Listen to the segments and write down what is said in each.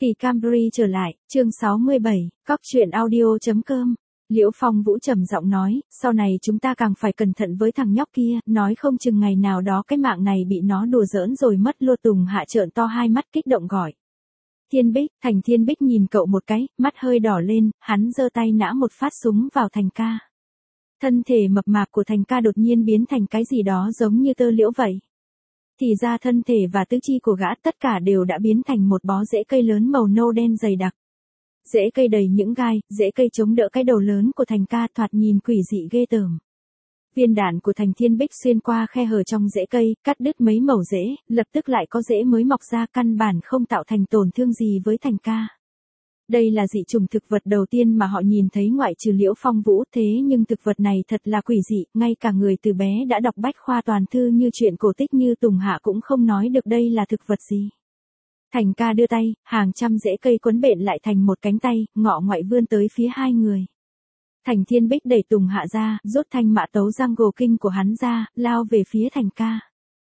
Kỳ Camry trở lại, chương 67, Cóc truyện audio.com. Liễu Phong Vũ trầm giọng nói, sau này chúng ta càng phải cẩn thận với thằng nhóc kia, nói không chừng ngày nào đó cái mạng này bị nó đùa giỡn rồi mất luôn. Tùng Hạ trợn to hai mắt kích động gọi. Thiên Bích, Thiên Bích nhìn cậu một cái, mắt hơi đỏ lên, hắn giơ tay nã một phát súng vào Thành ca. Thân thể mập mạp của Thành ca đột nhiên biến thành cái gì đó giống như tơ liễu vậy. Thì ra thân thể và tứ chi của gã tất cả đều đã biến thành một bó rễ cây lớn màu nâu đen dày đặc. Rễ cây đầy những gai, rễ cây chống đỡ cái đầu lớn của Thành ca thoạt nhìn quỷ dị ghê tởm. Viên đạn của Thiên Bích xuyên qua khe hở trong rễ cây, cắt đứt mấy mẩu rễ, lập tức lại có rễ mới mọc ra, căn bản không tạo thành tổn thương gì với Thành ca. Đây là dị chủng thực vật đầu tiên mà họ nhìn thấy ngoại trừ Liễu Phong Vũ, thế nhưng thực vật này thật là quỷ dị, ngay cả người từ bé đã đọc bách khoa toàn thư như chuyện cổ tích như Tùng Hạ cũng không nói được đây là thực vật gì. Thành ca đưa tay, hàng trăm rễ cây quấn bện lại thành một cánh tay, ngọ ngoại vươn tới phía hai người. Thiên Bích đẩy Tùng Hạ ra, rút thanh mã tấu jungle kinh của hắn ra, lao về phía Thành ca.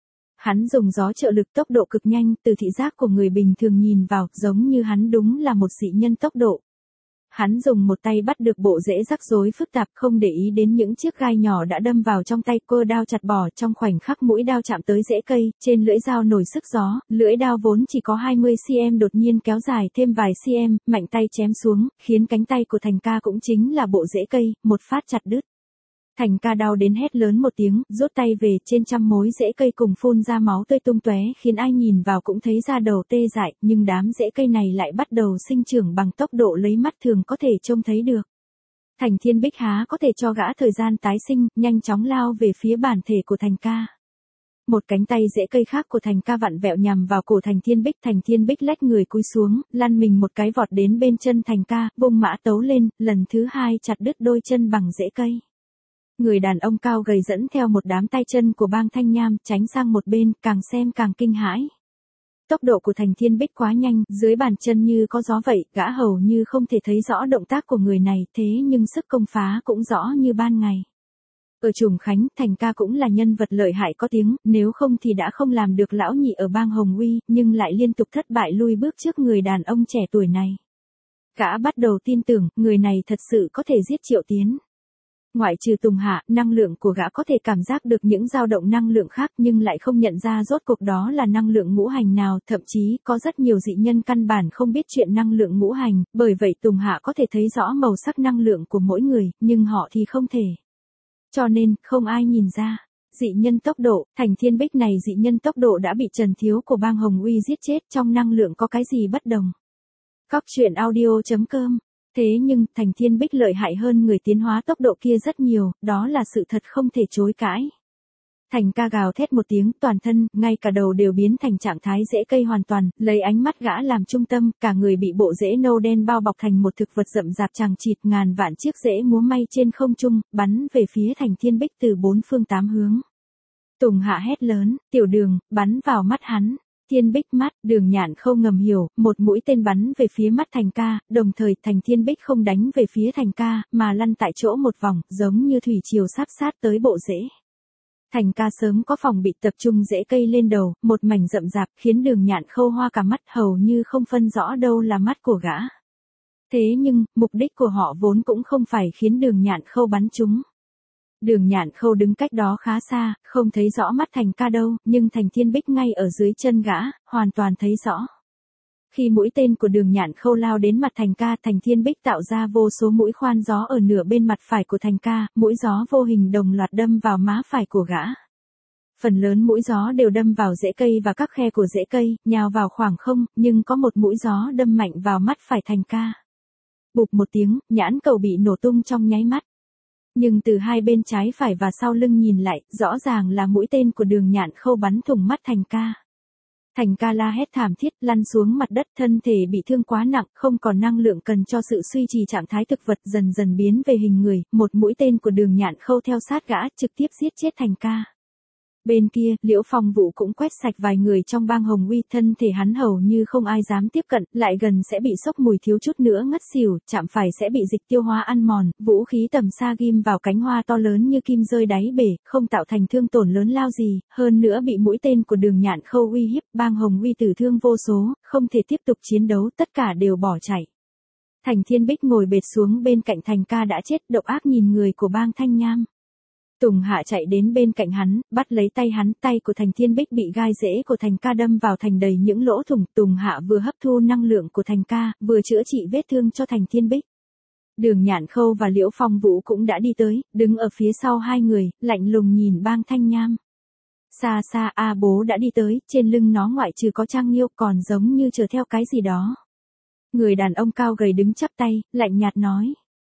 Hắn dùng gió trợ lực tốc độ cực nhanh, từ thị giác của người bình thường nhìn vào, giống như hắn đúng là một dị nhân tốc độ. Hắn dùng một tay bắt được bộ rễ rắc rối phức tạp, không để ý đến những chiếc gai nhỏ đã đâm vào trong tay, cơ đao chặt bỏ, trong khoảnh khắc mũi đao chạm tới rễ cây, trên lưỡi dao nổi sức gió, lưỡi đao vốn chỉ có 20 cm đột nhiên kéo dài thêm vài cm, mạnh tay chém xuống, khiến cánh tay của Thành ca cũng chính là bộ rễ cây, một phát chặt đứt. Thành ca đau đến hét lớn một tiếng, rút tay về, trên trăm mối rễ cây cùng phun ra máu tươi tung tóe, khiến ai nhìn vào cũng thấy da đầu tê dại, nhưng đám rễ cây này lại bắt đầu sinh trưởng bằng tốc độ lấy mắt thường có thể trông thấy được. Thiên Bích há có thể cho gã thời gian tái sinh, nhanh chóng lao về phía bản thể của Thành ca. Một cánh tay rễ cây khác của Thành ca vặn vẹo nhằm vào cổ Thiên Bích, Thiên Bích lách người cúi xuống, lăn mình một cái vọt đến bên chân Thành ca, vung mã tấu lên, lần thứ hai chặt đứt đôi chân bằng rễ cây. Người đàn ông cao gầy dẫn theo một đám tay chân của bang Thanh Nham, tránh sang một bên, càng xem càng kinh hãi. Tốc độ của Thiên Bích quá nhanh, dưới bàn chân như có gió vậy, gã hầu như không thể thấy rõ động tác của người này, thế nhưng sức công phá cũng rõ như ban ngày. Ở Trùng Khánh, Thành ca cũng là nhân vật lợi hại có tiếng, nếu không thì đã không làm được lão nhị ở bang Hồng Uy, nhưng lại liên tục thất bại lui bước trước người đàn ông trẻ tuổi này. Gã bắt đầu tin tưởng, người này thật sự có thể giết Triệu Tiến. Ngoại trừ Tùng Hạ, năng lượng của gã có thể cảm giác được những dao động năng lượng khác nhưng lại không nhận ra rốt cuộc đó là năng lượng ngũ hành nào, thậm chí có rất nhiều dị nhân căn bản không biết chuyện năng lượng ngũ hành, bởi vậy Tùng Hạ có thể thấy rõ màu sắc năng lượng của mỗi người, nhưng họ thì không thể. Cho nên, không ai nhìn ra. Dị nhân tốc độ, Thiên Bích này dị nhân tốc độ đã bị Trần Thiếu của bang Hồng Uy giết chết, trong năng lượng có cái gì bất đồng. Cóc truyện audio.com. Thế nhưng, Thiên Bích lợi hại hơn người tiến hóa tốc độ kia rất nhiều, đó là sự thật không thể chối cãi. Thành ca gào thét một tiếng, toàn thân, ngay cả đầu đều biến thành trạng thái rễ cây hoàn toàn, lấy ánh mắt gã làm trung tâm, cả người bị bộ rễ nâu đen bao bọc thành một thực vật rậm rạp chằng chịt, ngàn vạn chiếc rễ múa may trên không trung, bắn về phía Thiên Bích từ bốn phương tám hướng. Tùng Hạ hét lớn, Tiểu Đường, bắn vào mắt hắn. Thiên Bích mắt, Đường Nhạn Khâu ngầm hiểu, một mũi tên bắn về phía mắt Thành ca, đồng thời Thiên Bích không đánh về phía Thành ca, mà lăn tại chỗ một vòng, giống như thủy triều sắp sát tới bộ rễ. Thành ca sớm có phòng bị, tập trung rễ cây lên đầu, một mảnh rậm rạp, khiến Đường Nhạn Khâu hoa cả mắt, hầu như không phân rõ đâu là mắt của gã. Thế nhưng, mục đích của họ vốn cũng không phải khiến Đường Nhạn Khâu bắn chúng. Đường Nhạn Khâu đứng cách đó khá xa, không thấy rõ mắt Thành ca đâu, nhưng Thiên Bích ngay ở dưới chân gã, hoàn toàn thấy rõ. Khi mũi tên của Đường Nhạn Khâu lao đến mặt Thành ca, Thiên Bích tạo ra vô số mũi khoan gió ở nửa bên mặt phải của Thành ca, mũi gió vô hình đồng loạt đâm vào má phải của gã. Phần lớn mũi gió đều đâm vào rễ cây và các khe của rễ cây, nhào vào khoảng không, nhưng có một mũi gió đâm mạnh vào mắt phải Thành ca. Bụp một tiếng, nhãn cầu bị nổ tung trong nháy mắt. Nhưng từ hai bên trái phải và sau lưng nhìn lại, rõ ràng là mũi tên của Đường Nhạn Khâu bắn thủng mắt Thành ca. Thành ca la hét thảm thiết, lăn xuống mặt đất, thân thể bị thương quá nặng, không còn năng lượng cần cho sự suy trì trạng thái thực vật, dần dần biến về hình người, một mũi tên của Đường Nhạn Khâu theo sát gã, trực tiếp giết chết Thành ca. Bên kia, Liễu Phong Vũ cũng quét sạch vài người trong bang Hồng Uy, thân thể hắn hầu như không ai dám tiếp cận, lại gần sẽ bị sốc mùi, thiếu chút nữa ngất xỉu, chạm phải sẽ bị dịch tiêu hóa ăn mòn, vũ khí tầm xa ghim vào cánh hoa to lớn như kim rơi đáy bể, không tạo thành thương tổn lớn lao gì, hơn nữa bị mũi tên của Đường Nhạn Khâu uy hiếp, bang Hồng Uy tử thương vô số, không thể tiếp tục chiến đấu, tất cả đều bỏ chạy. Thành Thiên Bích ngồi bệt xuống bên cạnh Thành Ca đã chết, độc ác nhìn người của bang Thanh Nham. Tùng Hạ chạy đến bên cạnh hắn, bắt lấy tay hắn, tay của Thành Thiên Bích bị gai rễ của Thành Ca đâm vào thành đầy những lỗ thủng. Tùng Hạ vừa hấp thu năng lượng của Thành Ca, vừa chữa trị vết thương cho Thành Thiên Bích. Đường Nhạn Khâu và Liễu Phong Vũ cũng đã đi tới, đứng ở phía sau hai người, lạnh lùng nhìn bang Thanh Nham. Xa xa A Bố đã đi tới, trên lưng nó ngoại trừ có Trang Nghiêu còn giống như chờ theo cái gì đó. Người đàn ông cao gầy đứng chắp tay, lạnh nhạt nói.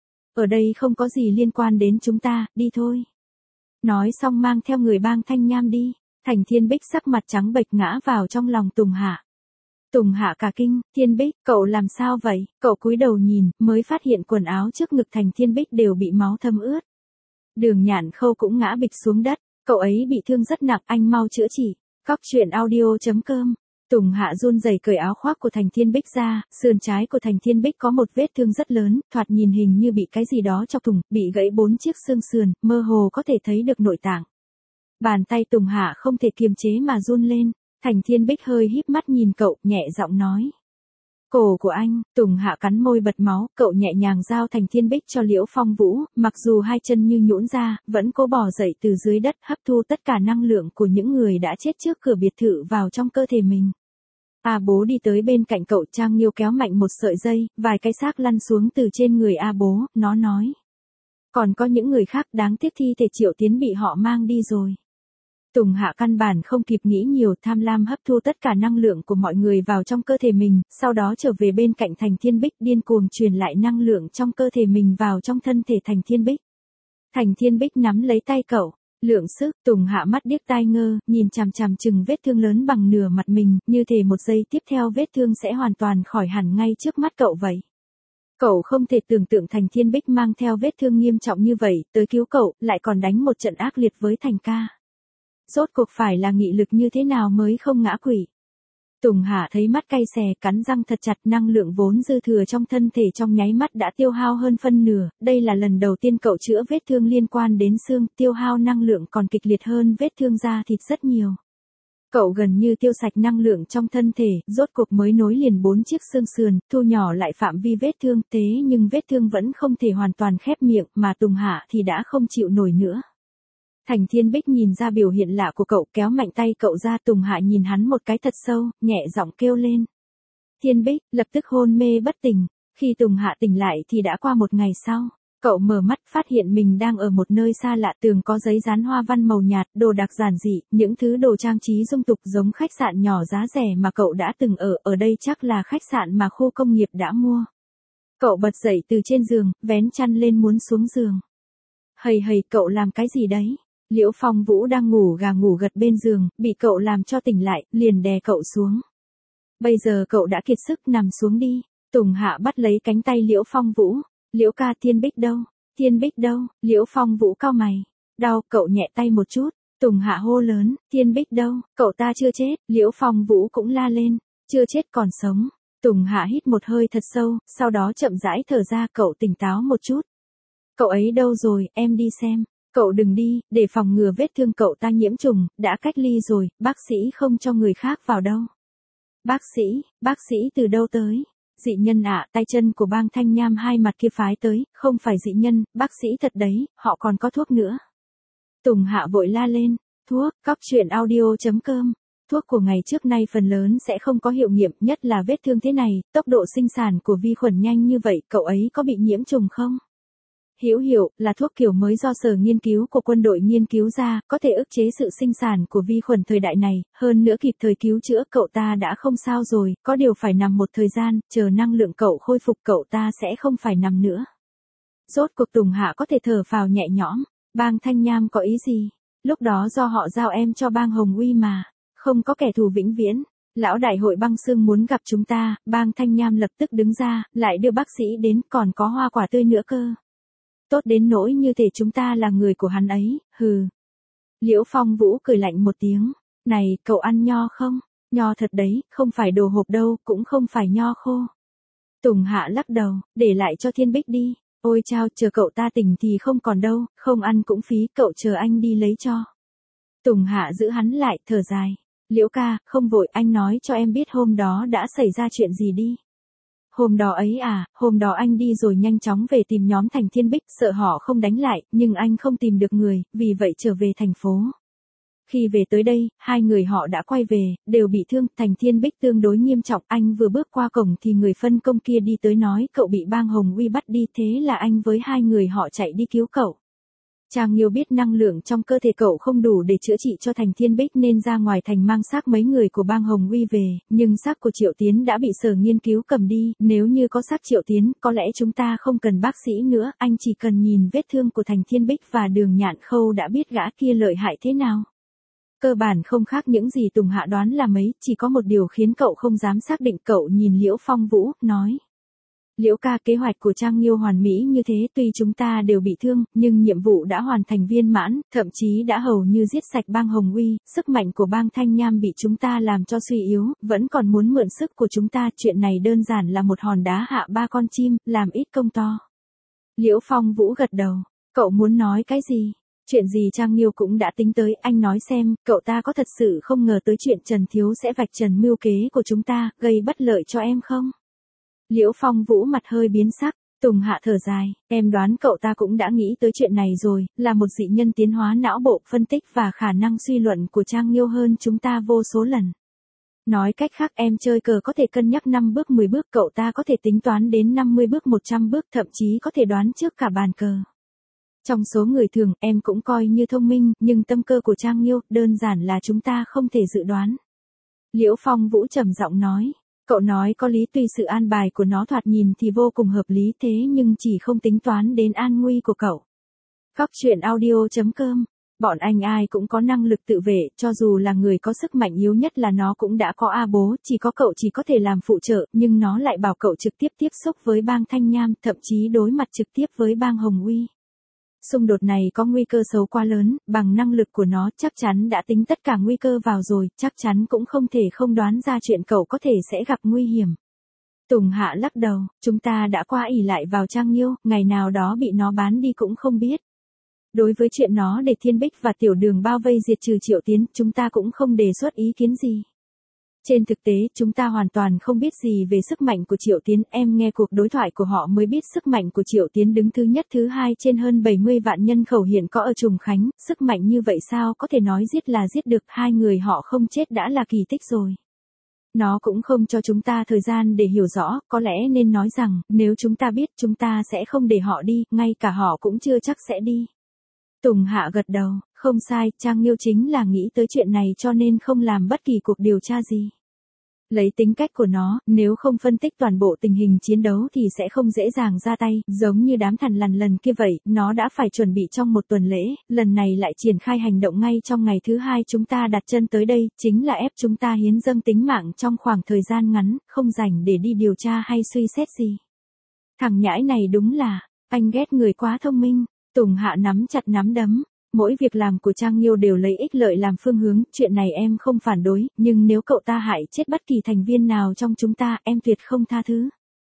Ở đây không có gì liên quan đến chúng ta, đi thôi. Nói xong mang theo người bang Thanh Nham đi. Thành Thiên Bích sắc mặt trắng bệch ngã vào trong lòng Tùng Hạ. Tùng Hạ cả kinh, Thiên Bích, cậu làm sao vậy? Cậu cúi đầu nhìn, mới phát hiện quần áo trước ngực Thành Thiên Bích đều bị máu thấm ướt. Đường Nhạn Khâu cũng ngã bịch xuống đất, cậu ấy bị thương rất nặng, anh mau chữa trị. Cóc truyện audio.com. Tùng Hạ run rẩy cởi áo khoác của Thành Thiên Bích ra, sườn trái của Thành Thiên Bích có một vết thương rất lớn, thoạt nhìn hình như bị cái gì đó chọc thủng, bị gãy 4 chiếc xương sườn, mơ hồ có thể thấy được nội tạng. Bàn tay Tùng Hạ không thể kiềm chế mà run lên, Thành Thiên Bích hơi híp mắt nhìn cậu, nhẹ giọng nói. Cổ của anh. Tùng Hạ cắn môi bật máu, cậu nhẹ nhàng giao Thành Thiên Bích cho Liễu Phong Vũ, mặc dù hai chân như nhũn ra, vẫn cố bò dậy từ dưới đất, hấp thu tất cả năng lượng của những người đã chết trước cửa biệt thự vào trong cơ thể mình. A Bố đi tới bên cạnh cậu, Trang Nghiêu kéo mạnh một sợi dây, vài cái xác lăn xuống từ trên người A Bố, nó nói. Còn có những người khác, đáng tiếc thi thể Triệu Tiến bị họ mang đi rồi. Tùng Hạ căn bản không kịp nghĩ nhiều, tham lam hấp thu tất cả năng lượng của mọi người vào trong cơ thể mình, sau đó trở về bên cạnh Thành Thiên Bích, điên cuồng truyền lại năng lượng trong cơ thể mình vào trong thân thể Thành Thiên Bích. Thành Thiên Bích nắm lấy tay cậu. Lượng sức, Tùng Hạ mắt điếc tai ngơ, nhìn chằm chằm chừng vết thương lớn bằng nửa mặt mình, như thể một giây tiếp theo vết thương sẽ hoàn toàn khỏi hẳn ngay trước mắt cậu vậy. Cậu không thể tưởng tượng Thành Thiên Bích mang theo vết thương nghiêm trọng như vậy, tới cứu cậu, lại còn đánh một trận ác liệt với Thành ca. Rốt cuộc phải là nghị lực như thế nào mới không ngã quỵ. Tùng Hạ thấy mắt cay xè, cắn răng thật chặt, năng lượng vốn dư thừa trong thân thể trong nháy mắt đã tiêu hao hơn phân nửa, đây là lần đầu tiên cậu chữa vết thương liên quan đến xương, tiêu hao năng lượng còn kịch liệt hơn vết thương da thịt rất nhiều. Cậu gần như tiêu sạch năng lượng trong thân thể, rốt cuộc mới nối liền 4 chiếc xương sườn, thu nhỏ lại phạm vi vết thương, thế nhưng vết thương vẫn không thể hoàn toàn khép miệng, mà Tùng Hạ thì đã không chịu nổi nữa. Thành Thiên Bích nhìn ra biểu hiện lạ của cậu, kéo mạnh tay cậu ra. Tùng Hạ nhìn hắn một cái thật sâu, nhẹ giọng kêu lên. Thiên Bích, lập tức hôn mê bất tỉnh. Khi Tùng Hạ tỉnh lại thì đã qua một ngày sau. Cậu mở mắt phát hiện mình đang ở một nơi xa lạ, tường có giấy dán hoa văn màu nhạt, đồ đạc giản dị, những thứ đồ trang trí dung tục giống khách sạn nhỏ giá rẻ mà cậu đã từng ở đây chắc là khách sạn mà khu công nghiệp đã mua. Cậu bật dậy từ trên giường, vén chăn lên muốn xuống giường. Hầy, cậu làm cái gì đấy? Liễu Phong Vũ đang ngủ gà ngủ gật bên giường, bị cậu làm cho tỉnh lại, liền đè cậu xuống. Bây giờ cậu đã kiệt sức, nằm xuống đi. Tùng Hạ bắt lấy cánh tay Liễu Phong Vũ. Liễu ca, Thiên Bích đâu? Thiên Bích đâu? Liễu Phong Vũ cau mày. Đau, cậu nhẹ tay một chút. Tùng Hạ hô lớn, Thiên Bích đâu? Cậu ta chưa chết. Liễu Phong Vũ cũng la lên. Chưa chết còn sống. Tùng Hạ hít một hơi thật sâu, sau đó chậm rãi thở ra. Cậu tỉnh táo một chút. Cậu ấy đâu rồi, em đi xem. Cậu đừng đi, để phòng ngừa vết thương cậu ta nhiễm trùng, đã cách ly rồi, bác sĩ không cho người khác vào đâu. Bác sĩ từ đâu tới? Dị nhân ạ, tay chân của bang Thanh Nham hai mặt kia phái tới, không phải dị nhân, bác sĩ thật đấy, họ còn có thuốc nữa. Tùng Hạ vội la lên, thuốc, cóc truyện audio.com. Thuốc của ngày trước nay phần lớn sẽ không có hiệu nghiệm, nhất là vết thương thế này, tốc độ sinh sản của vi khuẩn nhanh như vậy, cậu ấy có bị nhiễm trùng không? Hiểu, là thuốc kiểu mới do sở nghiên cứu của quân đội nghiên cứu ra, có thể ức chế sự sinh sản của vi khuẩn thời đại này, hơn nữa kịp thời cứu chữa. Cậu ta đã không sao rồi, có điều phải nằm một thời gian, chờ năng lượng cậu khôi phục cậu ta sẽ không phải nằm nữa. Rốt cuộc Tùng Hạ có thể thở phào nhẹ nhõm. Bang Thanh Nham có ý gì? Lúc đó do họ giao em cho bang Hồng Uy mà, không có kẻ thù vĩnh viễn. Lão đại hội băng xương muốn gặp chúng ta, bang Thanh Nham lập tức đứng ra, lại đưa bác sĩ đến, còn có hoa quả tươi nữa cơ. Tốt đến nỗi như thể chúng ta là người của hắn ấy, hừ. Liễu Phong Vũ cười lạnh một tiếng. Này, cậu ăn nho không? Nho thật đấy, không phải đồ hộp đâu, cũng không phải nho khô. Tùng Hạ lắc đầu, để lại cho Thiên Bích đi. Ôi chao, chờ cậu ta tỉnh thì không còn đâu, không ăn cũng phí, cậu chờ anh đi lấy cho. Tùng Hạ giữ hắn lại, thở dài. Liễu ca, không vội, anh nói cho em biết hôm đó đã xảy ra chuyện gì đi. Hôm đó ấy à, hôm đó anh đi rồi nhanh chóng về tìm nhóm Thành Thiên Bích, sợ họ không đánh lại, nhưng anh không tìm được người, vì vậy trở về thành phố. Khi về tới đây, hai người họ đã quay về, đều bị thương, Thành Thiên Bích tương đối nghiêm trọng, anh vừa bước qua cổng thì người phân công kia đi tới nói cậu bị bang Hồng Uy bắt đi, thế là anh với hai người họ chạy đi cứu cậu. Trang Nghiêu biết năng lượng trong cơ thể cậu không đủ để chữa trị cho Thành Thiên Bích nên ra ngoài thành mang xác mấy người của bang Hồng Uy về, nhưng xác của Triệu Tiến đã bị sở nghiên cứu cầm đi, nếu như có xác Triệu Tiến, có lẽ chúng ta không cần bác sĩ nữa, anh chỉ cần nhìn vết thương của Thành Thiên Bích và Đường Nhạn Khâu đã biết gã kia lợi hại thế nào. Cơ bản không khác những gì Tùng Hạ đoán là mấy, chỉ có một điều khiến cậu không dám xác định. Cậu nhìn Liễu Phong Vũ, nói. Liễu ca, kế hoạch của Trang Nghiêu hoàn mỹ như thế, tuy chúng ta đều bị thương, nhưng nhiệm vụ đã hoàn thành viên mãn, thậm chí đã hầu như giết sạch bang Hồng Uy, sức mạnh của bang Thanh Nham bị chúng ta làm cho suy yếu, vẫn còn muốn mượn sức của chúng ta, chuyện này đơn giản là một hòn đá hạ ba con chim, làm ít công to. Liễu Phong Vũ gật đầu, cậu muốn nói cái gì? Chuyện gì Trang Nghiêu cũng đã tính tới, anh nói xem, cậu ta có thật sự không ngờ tới chuyện Trần Thiếu sẽ vạch trần mưu kế của chúng ta, gây bất lợi cho em không? Liễu Phong Vũ mặt hơi biến sắc, Tùng Hạ thở dài, em đoán cậu ta cũng đã nghĩ tới chuyện này rồi, là một dị nhân tiến hóa não bộ, phân tích và khả năng suy luận của Trang Nghiêu hơn chúng ta vô số lần. Nói cách khác, em chơi cờ có thể cân nhắc 5 bước 10 bước, cậu ta có thể tính toán đến 50 bước 100 bước, thậm chí có thể đoán trước cả bàn cờ. Trong số người thường, em cũng coi như thông minh, nhưng tâm cơ của Trang Nghiêu, đơn giản là chúng ta không thể dự đoán. Liễu Phong Vũ trầm giọng nói, cậu nói có lý, tuy sự an bài của nó thoạt nhìn thì vô cùng hợp lý, thế nhưng chỉ không tính toán đến an nguy của cậu. Góc truyện audio.com, bọn anh ai cũng có năng lực tự vệ, cho dù là người có sức mạnh yếu nhất là nó cũng đã có A bố, chỉ có cậu chỉ có thể làm phụ trợ, nhưng nó lại bảo cậu trực tiếp tiếp xúc với bang Thanh Nham, thậm chí đối mặt trực tiếp với bang Hồng Uy. Xung đột này có nguy cơ xấu quá lớn, bằng năng lực của nó chắc chắn đã tính tất cả nguy cơ vào rồi, chắc chắn cũng không thể không đoán ra chuyện cậu có thể sẽ gặp nguy hiểm. Tùng Hạ lắc đầu, chúng ta đã quá ỷ lại vào Trang Nghiêu, ngày nào đó bị nó bán đi cũng không biết. Đối với chuyện nó để Thiên Bích và Tiểu Đường bao vây diệt trừ Triệu Tiến, chúng ta cũng không đề xuất ý kiến gì. Trên thực tế, chúng ta hoàn toàn không biết gì về sức mạnh của Triệu Tiến, em nghe cuộc đối thoại của họ mới biết sức mạnh của Triệu Tiến đứng thứ nhất thứ hai trên hơn 70 vạn nhân khẩu hiện có ở Trùng Khánh, sức mạnh như vậy sao có thể nói giết là giết được, hai người họ không chết đã là kỳ tích rồi. Nó cũng không cho chúng ta thời gian để hiểu rõ, có lẽ nên nói rằng, nếu chúng ta biết chúng ta sẽ không để họ đi, ngay cả họ cũng chưa chắc sẽ đi. Tùng Hạ gật đầu, không sai, Trang Nghiêu chính là nghĩ tới chuyện này cho nên không làm bất kỳ cuộc điều tra gì. Lấy tính cách của nó, nếu không phân tích toàn bộ tình hình chiến đấu thì sẽ không dễ dàng ra tay, giống như đám thằn lằn lần kia vậy, nó đã phải chuẩn bị trong một tuần lễ, lần này lại triển khai hành động ngay trong ngày thứ hai chúng ta đặt chân tới đây, chính là ép chúng ta hiến dâng tính mạng trong khoảng thời gian ngắn, không dành để đi điều tra hay suy xét gì. Thằng nhãi này đúng là, anh ghét người quá thông minh. Tùng Hạ nắm chặt nắm đấm, mỗi việc làm của Trang Nghiêu đều lấy ích lợi làm phương hướng, chuyện này em không phản đối, nhưng nếu cậu ta hại chết bất kỳ thành viên nào trong chúng ta, em tuyệt không tha thứ.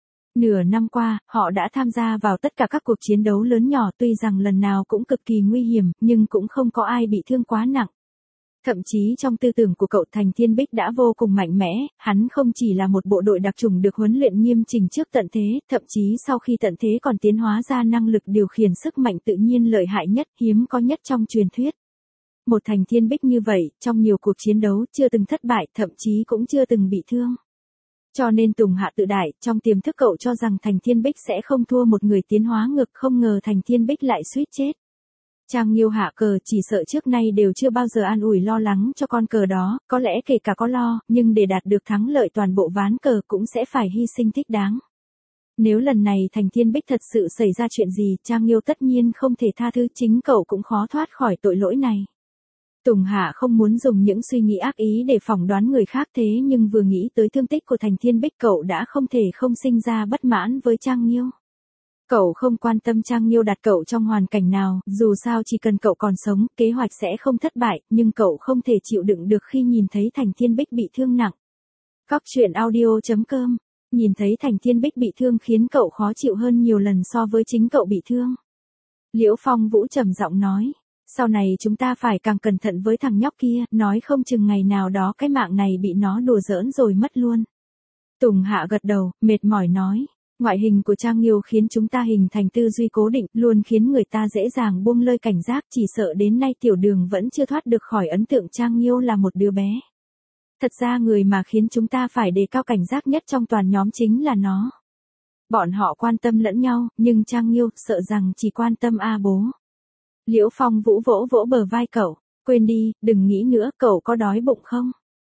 Nửa năm qua, họ đã tham gia vào tất cả các cuộc chiến đấu lớn nhỏ, tuy rằng lần nào cũng cực kỳ nguy hiểm, nhưng cũng không có ai bị thương quá nặng. Thậm chí trong tư tưởng của cậu, Thành Thiên Bích đã vô cùng mạnh mẽ, hắn không chỉ là một bộ đội đặc chủng được huấn luyện nghiêm chỉnh trước tận thế, thậm chí sau khi tận thế còn tiến hóa ra năng lực điều khiển sức mạnh tự nhiên lợi hại nhất, hiếm có nhất trong truyền thuyết. Một Thành Thiên Bích như vậy, trong nhiều cuộc chiến đấu chưa từng thất bại, thậm chí cũng chưa từng bị thương. Cho nên Tùng Hạ tự đại, trong tiềm thức cậu cho rằng Thành Thiên Bích sẽ không thua một người tiến hóa ngược, không ngờ Thành Thiên Bích lại suýt chết. Trang Nghiêu hạ cờ chỉ sợ trước nay đều chưa bao giờ an ủi lo lắng cho con cờ đó, có lẽ kể cả có lo, nhưng để đạt được thắng lợi toàn bộ ván cờ cũng sẽ phải hy sinh thích đáng. Nếu lần này Thành Thiên Bích thật sự xảy ra chuyện gì, Trang Nghiêu tất nhiên không thể tha thứ, chính cậu cũng khó thoát khỏi tội lỗi này. Tùng Hạ không muốn dùng những suy nghĩ ác ý để phỏng đoán người khác, thế nhưng vừa nghĩ tới thương tích của Thành Thiên Bích cậu đã không thể không sinh ra bất mãn với Trang Nghiêu. Cậu không quan tâm Trang Nghiêu đặt cậu trong hoàn cảnh nào, dù sao chỉ cần cậu còn sống, kế hoạch sẽ không thất bại, nhưng cậu không thể chịu đựng được khi nhìn thấy Thành Thiên Bích bị thương nặng. Cóc truyện audio.com. Nhìn thấy Thành Thiên Bích bị thương khiến cậu khó chịu hơn nhiều lần so với chính cậu bị thương. Liễu Phong Vũ trầm giọng nói. Sau này chúng ta phải càng cẩn thận với thằng nhóc kia, nói không chừng ngày nào đó cái mạng này bị nó đùa giỡn rồi mất luôn. Tùng Hạ gật đầu, mệt mỏi nói. Ngoại hình của Trang Nghiêu khiến chúng ta hình thành tư duy cố định, luôn khiến người ta dễ dàng buông lơi cảnh giác, chỉ sợ đến nay Tiểu Đường vẫn chưa thoát được khỏi ấn tượng Trang Nghiêu là một đứa bé. Thật ra người mà khiến chúng ta phải đề cao cảnh giác nhất trong toàn nhóm chính là nó. Bọn họ quan tâm lẫn nhau, nhưng Trang Nghiêu sợ rằng chỉ quan tâm bố. Liễu Phong Vũ vỗ vỗ bờ vai cậu, quên đi, đừng nghĩ nữa, cậu có đói bụng không?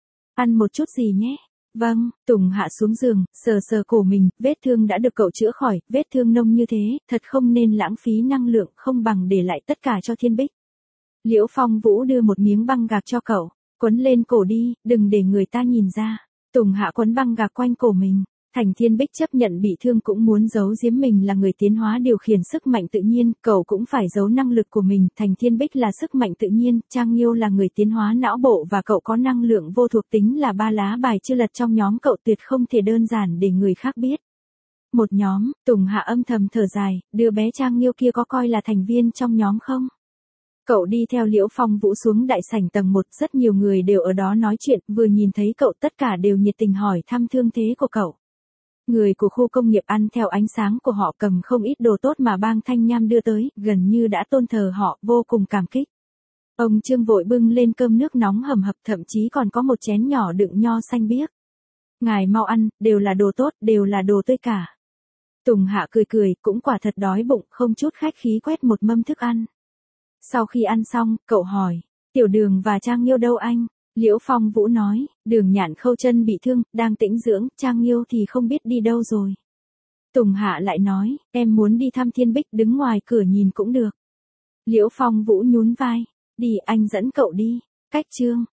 Ăn một chút gì nhé. Vâng, Tùng Hạ xuống giường, sờ sờ cổ mình, vết thương đã được cậu chữa khỏi, vết thương nông như thế, thật không nên lãng phí năng lượng, không bằng để lại tất cả cho Thiên Bích. Liễu Phong Vũ đưa một miếng băng gạc cho cậu, quấn lên cổ đi, đừng để người ta nhìn ra. Tùng Hạ quấn băng gạc quanh cổ mình. Thành Thiên Bích chấp nhận bị thương cũng muốn giấu giếm mình là người tiến hóa điều khiển sức mạnh tự nhiên, cậu cũng phải giấu năng lực của mình. Thành Thiên Bích là sức mạnh tự nhiên, Trang Nghiêu là người tiến hóa não bộ và cậu có năng lượng vô thuộc tính là ba lá bài chưa lật trong nhóm cậu, tuyệt không thể đơn giản để người khác biết. Một nhóm, Tùng Hạ âm thầm thở dài, đứa bé Trang Nghiêu kia có coi là thành viên trong nhóm không? Cậu đi theo Liễu Phong Vũ xuống đại sảnh tầng 1, rất nhiều người đều ở đó nói chuyện, vừa nhìn thấy cậu tất cả đều nhiệt tình hỏi thăm thương thế của cậu. Người của khu công nghiệp ăn theo ánh sáng của họ cầm không ít đồ tốt mà Bang Thanh Nham đưa tới, gần như đã tôn thờ họ, vô cùng cảm kích. Ông Trương vội bưng lên cơm nước nóng hầm hập, thậm chí còn có một chén nhỏ đựng nho xanh biếc. Ngài mau ăn, đều là đồ tốt, đều là đồ tươi cả. Tùng Hạ cười cười, cũng quả thật đói bụng, không chút khách khí quét một mâm thức ăn. Sau khi ăn xong, cậu hỏi, Tiểu Đường và Trang Nghiêu đâu anh? Liễu Phong Vũ nói, Đường Nhạn Khâu chân bị thương, đang tĩnh dưỡng, Trang Nghiêu thì không biết đi đâu rồi. Tùng Hạ lại nói, em muốn đi thăm Thiên Bích, đứng ngoài cửa nhìn cũng được. Liễu Phong Vũ nhún vai, đi anh dẫn cậu đi. Cách chương